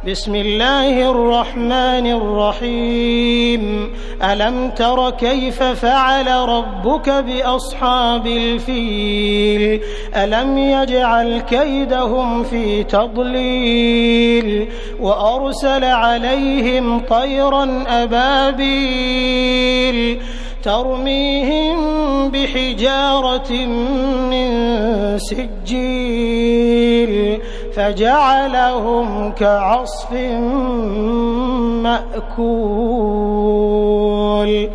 بسم الله الرحمن الرحيم ألم تر كيف فعل ربك بأصحاب الفيل ألم يجعل كيدهم في تضليل وأرسل عليهم طيرا أبابيل ترميهم بحجارة من سجيل فجعلهم كعصف مأكول.